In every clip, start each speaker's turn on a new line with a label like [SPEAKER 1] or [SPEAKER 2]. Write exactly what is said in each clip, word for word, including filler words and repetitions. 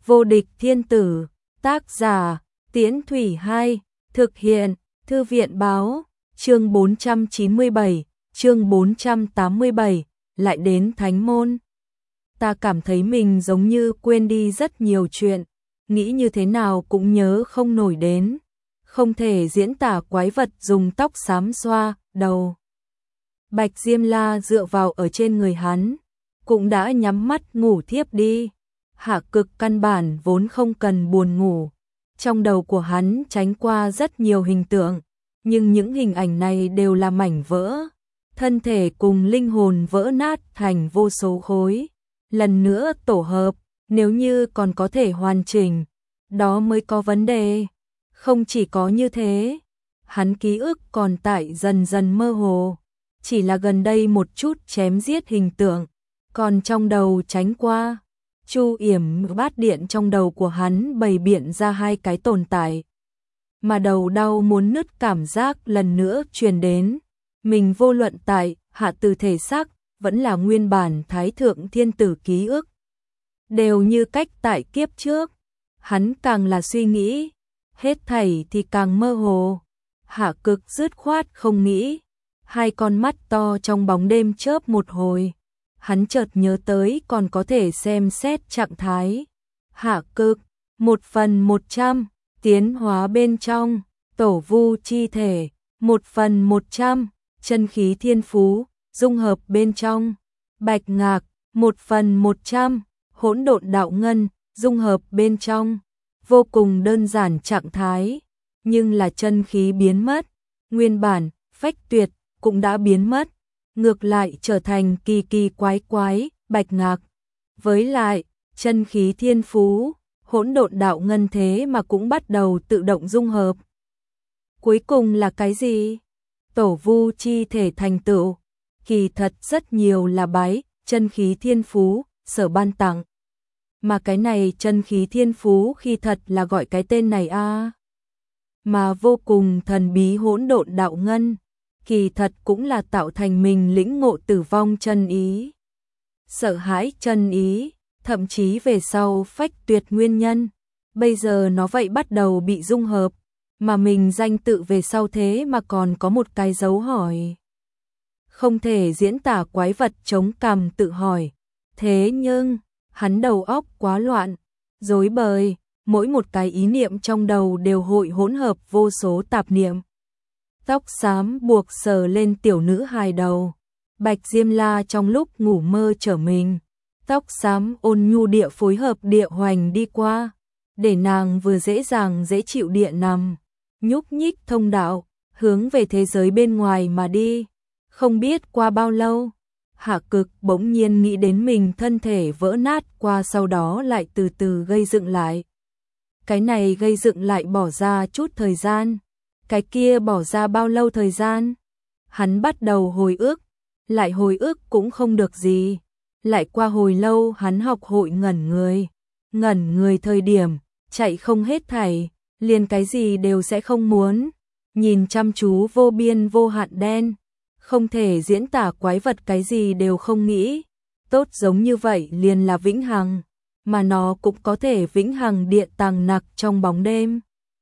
[SPEAKER 1] Vô địch thiên tử, tác giả, Tiễn Thủy Hai, thực hiện, Thư viện báo, chương bốn trăm chín mươi bảy, chương bốn trăm tám mươi bảy, lại đến Thánh Môn. Ta cảm thấy mình giống như quên đi rất nhiều chuyện, nghĩ như thế nào cũng nhớ không nổi đến, không thể diễn tả quái vật dùng tóc xám xoa đầu. Bạch Diêm La dựa vào ở trên người hắn, cũng đã nhắm mắt ngủ thiếp đi. Hạ Cực căn bản vốn không cần buồn ngủ, trong đầu của hắn tránh qua rất nhiều hình tượng, nhưng những hình ảnh này đều là mảnh vỡ, thân thể cùng linh hồn vỡ nát thành vô số khối, lần nữa tổ hợp, nếu như còn có thể hoàn chỉnh, đó mới có vấn đề. Không chỉ có như thế, hắn ký ức còn tại dần dần mơ hồ, chỉ là gần đây một chút chém giết hình tượng, còn trong đầu tránh qua. Chu yểm bát điện trong đầu của hắn bày biện ra hai cái tồn tại, mà đầu đau muốn nứt cảm giác lần nữa truyền đến. Mình vô luận tại hạ từ thể xác vẫn là nguyên bản Thái Thượng Thiên Tử ký ức, đều như cách tại kiếp trước. Hắn càng là suy nghĩ, hết thảy thì càng mơ hồ. Hạ Cực dứt khoát không nghĩ, hai con mắt to trong bóng đêm chớp một hồi. Hắn chợt nhớ tới còn có thể xem xét trạng thái. Hạ Cực, một phần một trăm, tiến hóa bên trong, tổ vu chi thể, một phần một trăm, chân khí thiên phú, dung hợp bên trong, Bạch Ngạc, một phần một trăm, hỗn độn đạo ngân, dung hợp bên trong. Vô cùng đơn giản trạng thái, nhưng là chân khí biến mất, nguyên bản, phách tuyệt, cũng đã biến mất. Ngược lại trở thành kỳ kỳ quái quái, Bạch Ngạc. Với lại, chân khí thiên phú, hỗn độn đạo ngân thế mà cũng bắt đầu tự động dung hợp. Cuối cùng là cái gì? Tổ vu chi thể thành tựu, kỳ thật rất nhiều là bái, chân khí thiên phú, sở ban tặng. Mà cái này chân khí thiên phú khi thật là gọi cái tên này a à. Mà vô cùng thần bí hỗn độn đạo ngân, kỳ thật cũng là tạo thành mình lĩnh ngộ tử vong chân ý, sợ hãi chân ý, thậm chí về sau phách tuyệt nguyên nhân. Bây giờ nó vậy bắt đầu bị dung hợp, mà mình danh tự về sau thế mà còn có một cái dấu hỏi. Không thể diễn tả quái vật chống cằm tự hỏi. Thế nhưng, hắn đầu óc quá loạn, rối bời, mỗi một cái ý niệm trong đầu đều hội hỗn hợp vô số tạp niệm. Tóc xám buộc sờ lên tiểu nữ hài đầu. Bạch Diêm La trong lúc ngủ mơ trở mình, tóc xám ôn nhu địa phối hợp địa hoành đi qua, để nàng vừa dễ dàng dễ chịu địa nằm, nhúc nhích thông đạo, hướng về thế giới bên ngoài mà đi. Không biết qua bao lâu, Hạ Cực bỗng nhiên nghĩ đến mình thân thể vỡ nát qua sau đó lại từ từ gây dựng lại. Cái này gây dựng lại bỏ ra chút thời gian, cái kia bỏ ra bao lâu thời gian? Hắn bắt đầu hồi ức, lại hồi ức cũng không được gì. Lại qua hồi lâu hắn học hội ngẩn người. Ngẩn người thời điểm, chạy không hết thảy, liền cái gì đều sẽ không muốn. Nhìn chăm chú vô biên vô hạn đen, không thể diễn tả quái vật cái gì đều không nghĩ. Tốt giống như vậy liền là vĩnh hằng, mà nó cũng có thể vĩnh hằng địa tàng nặc trong bóng đêm.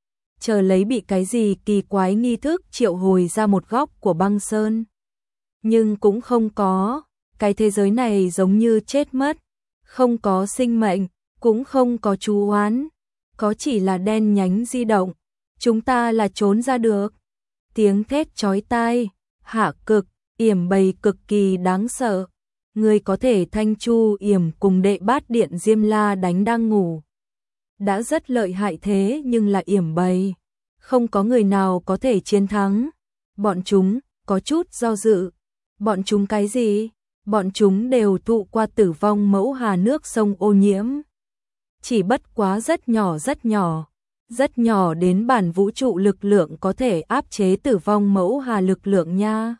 [SPEAKER 1] Chờ lấy bị cái gì kỳ quái nghi thức triệu hồi ra một góc của băng sơn. Nhưng cũng không có, cái thế giới này giống như chết mất, không có sinh mệnh, cũng không có chú oán, có chỉ là đen nhánh di động, chúng ta là trốn ra được. Tiếng thét chói tai, Hạ Cực, yểm bầy cực kỳ đáng sợ, người có thể thanh Chu yểm cùng đệ bát điện Diêm La đánh đang ngủ. Đã rất lợi hại thế nhưng là yểm bầy, không có người nào có thể chiến thắng. Bọn chúng có chút do dự. Bọn chúng cái gì? Bọn chúng đều thụ qua tử vong mẫu hà nước sông ô nhiễm. Chỉ bất quá rất nhỏ rất nhỏ, rất nhỏ đến bản vũ trụ lực lượng có thể áp chế tử vong mẫu hà lực lượng nha.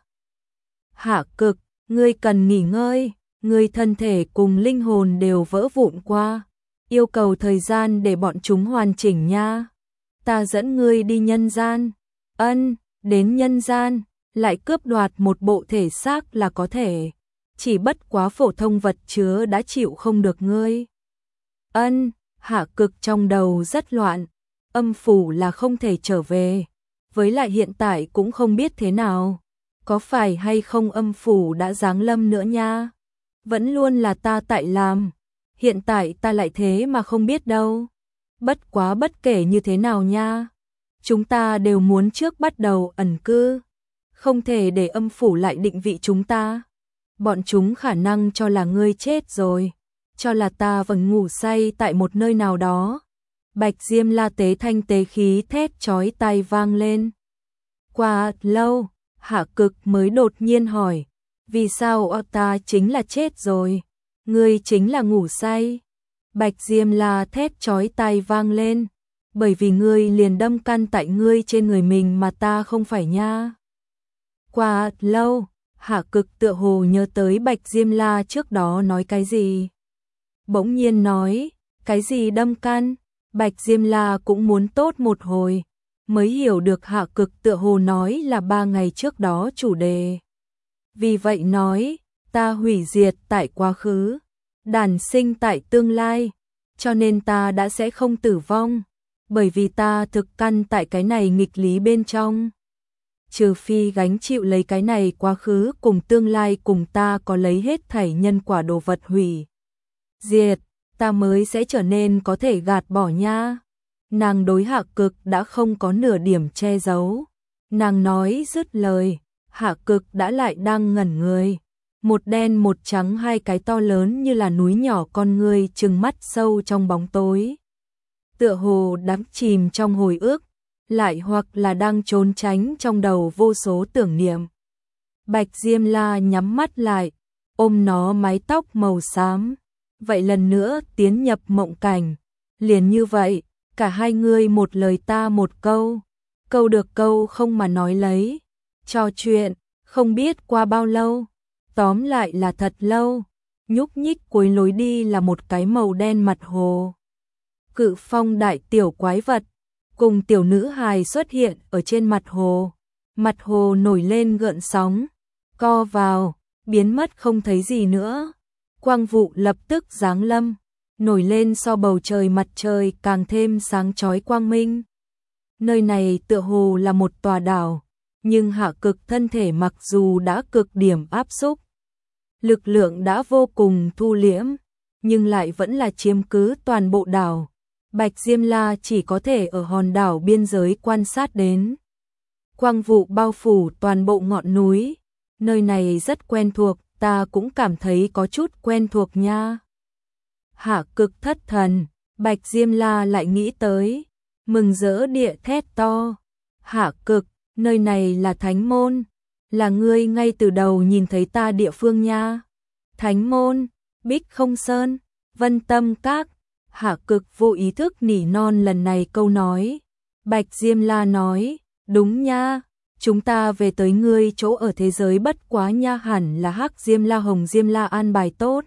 [SPEAKER 1] Hạ Cực, ngươi cần nghỉ ngơi, ngươi thân thể cùng linh hồn đều vỡ vụn qua. Yêu cầu thời gian để bọn chúng hoàn chỉnh nha. Ta dẫn ngươi đi nhân gian. Ân, đến nhân gian, lại cướp đoạt một bộ thể xác là có thể. Chỉ bất quá phổ thông vật chứa đã chịu không được ngươi. Ân, Hạ Cực trong đầu rất loạn, âm phủ là không thể trở về, với lại hiện tại cũng không biết thế nào, có phải hay không âm phủ đã giáng lâm nữa nha, vẫn luôn là ta tại làm, hiện tại ta lại thế mà không biết đâu, bất quá bất kể như thế nào nha, chúng ta đều muốn trước bắt đầu ẩn cư, không thể để âm phủ lại định vị chúng ta, bọn chúng khả năng cho là ngươi chết rồi, cho là ta vẫn ngủ say tại một nơi nào đó. Bạch Diêm La tế thanh tế khí thét chói tai vang lên. Qua lâu, Hạ Cực mới đột nhiên hỏi, vì sao ta chính là chết rồi, ngươi chính là ngủ say. Bạch Diêm La thét chói tai vang lên, bởi vì ngươi liền đâm căn tại ngươi trên người mình mà ta không phải nha. Qua lâu, Hạ Cực tựa hồ nhớ tới Bạch Diêm La trước đó nói cái gì. Bỗng nhiên nói, cái gì đâm căn? Bạch Diêm La cũng muốn tốt một hồi, mới hiểu được Hạ Cực tựa hồ nói là ba ngày trước đó chủ đề. Vì vậy nói, ta hủy diệt tại quá khứ, đản sinh tại tương lai, cho nên ta đã sẽ không tử vong, bởi vì ta thực căn tại cái này nghịch lý bên trong. Trừ phi gánh chịu lấy cái này quá khứ cùng tương lai cùng ta có lấy hết thảy nhân quả đồ vật hủy diệt, ta mới sẽ trở nên có thể gạt bỏ nha. Nàng đối Hạ Cực đã không có nửa điểm che giấu. Nàng nói dứt lời, Hạ Cực đã lại đang ngẩn người. Một đen một trắng hai cái to lớn như là núi nhỏ con người trừng mắt sâu trong bóng tối. Tựa hồ đắm chìm trong hồi ức, lại hoặc là đang trốn tránh trong đầu vô số tưởng niệm. Bạch Diêm La nhắm mắt lại, ôm nó mái tóc màu xám. Vậy lần nữa tiến nhập mộng cảnh, liền như vậy, cả hai người một lời ta một câu, câu được câu không mà nói lấy, trò chuyện, không biết qua bao lâu, tóm lại là thật lâu, nhúc nhích cuối lối đi là một cái màu đen mặt hồ. Cự phong đại tiểu quái vật, cùng tiểu nữ hài xuất hiện ở trên mặt hồ, mặt hồ nổi lên gợn sóng, co vào, biến mất không thấy gì nữa. Quang vụ lập tức giáng lâm, nổi lên so bầu trời mặt trời càng thêm sáng chói quang minh. Nơi này tựa hồ là một tòa đảo, nhưng Hạ Cực thân thể mặc dù đã cực điểm áp xúc, lực lượng đã vô cùng thu liễm, nhưng lại vẫn là chiếm cứ toàn bộ đảo. Bạch Diêm La chỉ có thể ở hòn đảo biên giới quan sát đến. Quang vụ bao phủ toàn bộ ngọn núi, nơi này rất quen thuộc. Ta cũng cảm thấy có chút quen thuộc nha. Hạ Cực thất thần, Bạch Diêm La lại nghĩ tới, mừng rỡ địa thét to. Hạ Cực, nơi này là Thánh Môn, là ngươi ngay từ đầu nhìn thấy ta địa phương nha. Thánh Môn, Bích Không Sơn, Vân Tâm Các. Hạ Cực vô ý thức nỉ non lần này câu nói. Bạch Diêm La nói, đúng nha. Chúng ta về tới ngươi chỗ ở thế giới bất quá nha, hẳn là Hắc Diêm La Hồng Diêm La an bài tốt.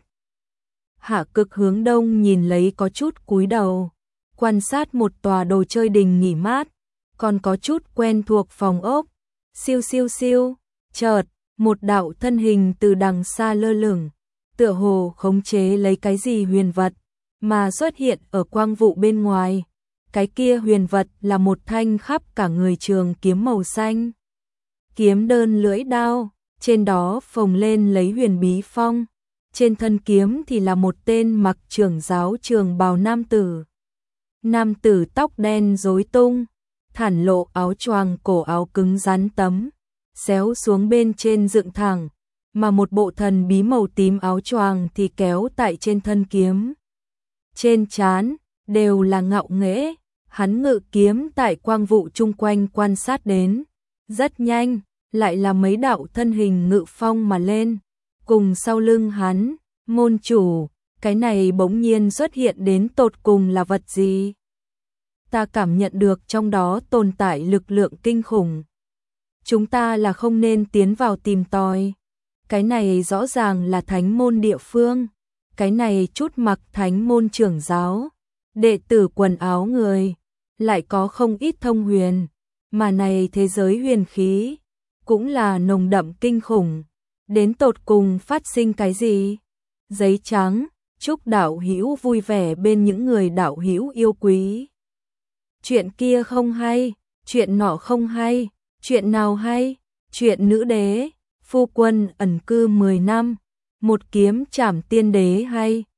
[SPEAKER 1] Hạ Cực hướng đông nhìn lấy có chút cúi đầu, quan sát một tòa đồ chơi đình nghỉ mát, còn có chút quen thuộc phòng ốc. Siêu siêu siêu, chợt, một đạo thân hình từ đằng xa lơ lửng, tựa hồ khống chế lấy cái gì huyền vật, mà xuất hiện ở quang vụ bên ngoài. Cái kia huyền vật là một thanh khắp cả người trường kiếm màu xanh. Kiếm đơn lưỡi đao, trên đó phồng lên lấy huyền bí phong, trên thân kiếm thì là một tên mặc trưởng giáo trường bào nam tử. Nam tử tóc đen rối tung, thản lộ áo choàng cổ áo cứng rắn tấm, xéo xuống bên trên dựng thẳng, mà một bộ thần bí màu tím áo choàng thì kéo tại trên thân kiếm. Trên trán đều là ngạo nghễ, hắn ngự kiếm tại quang vụ chung quanh quan sát đến. Rất nhanh, lại là mấy đạo thân hình ngự phong mà lên, cùng sau lưng hắn, môn chủ, cái này bỗng nhiên xuất hiện đến tột cùng là vật gì? Ta cảm nhận được trong đó tồn tại lực lượng kinh khủng. Chúng ta là không nên tiến vào tìm tòi. Cái này rõ ràng là thánh môn địa phương, cái này chút mặc thánh môn trưởng giáo, đệ tử quần áo người, lại có không ít thông huyền. Mà này thế giới huyền khí, cũng là nồng đậm kinh khủng. Đến tột cùng phát sinh cái gì? Giấy trắng, chúc đạo hữu vui vẻ bên những người đạo hữu yêu quý. Chuyện kia không hay, chuyện nọ không hay, chuyện nào hay? Chuyện nữ đế, phu quân ẩn cư mười năm, một kiếm trảm tiên đế hay.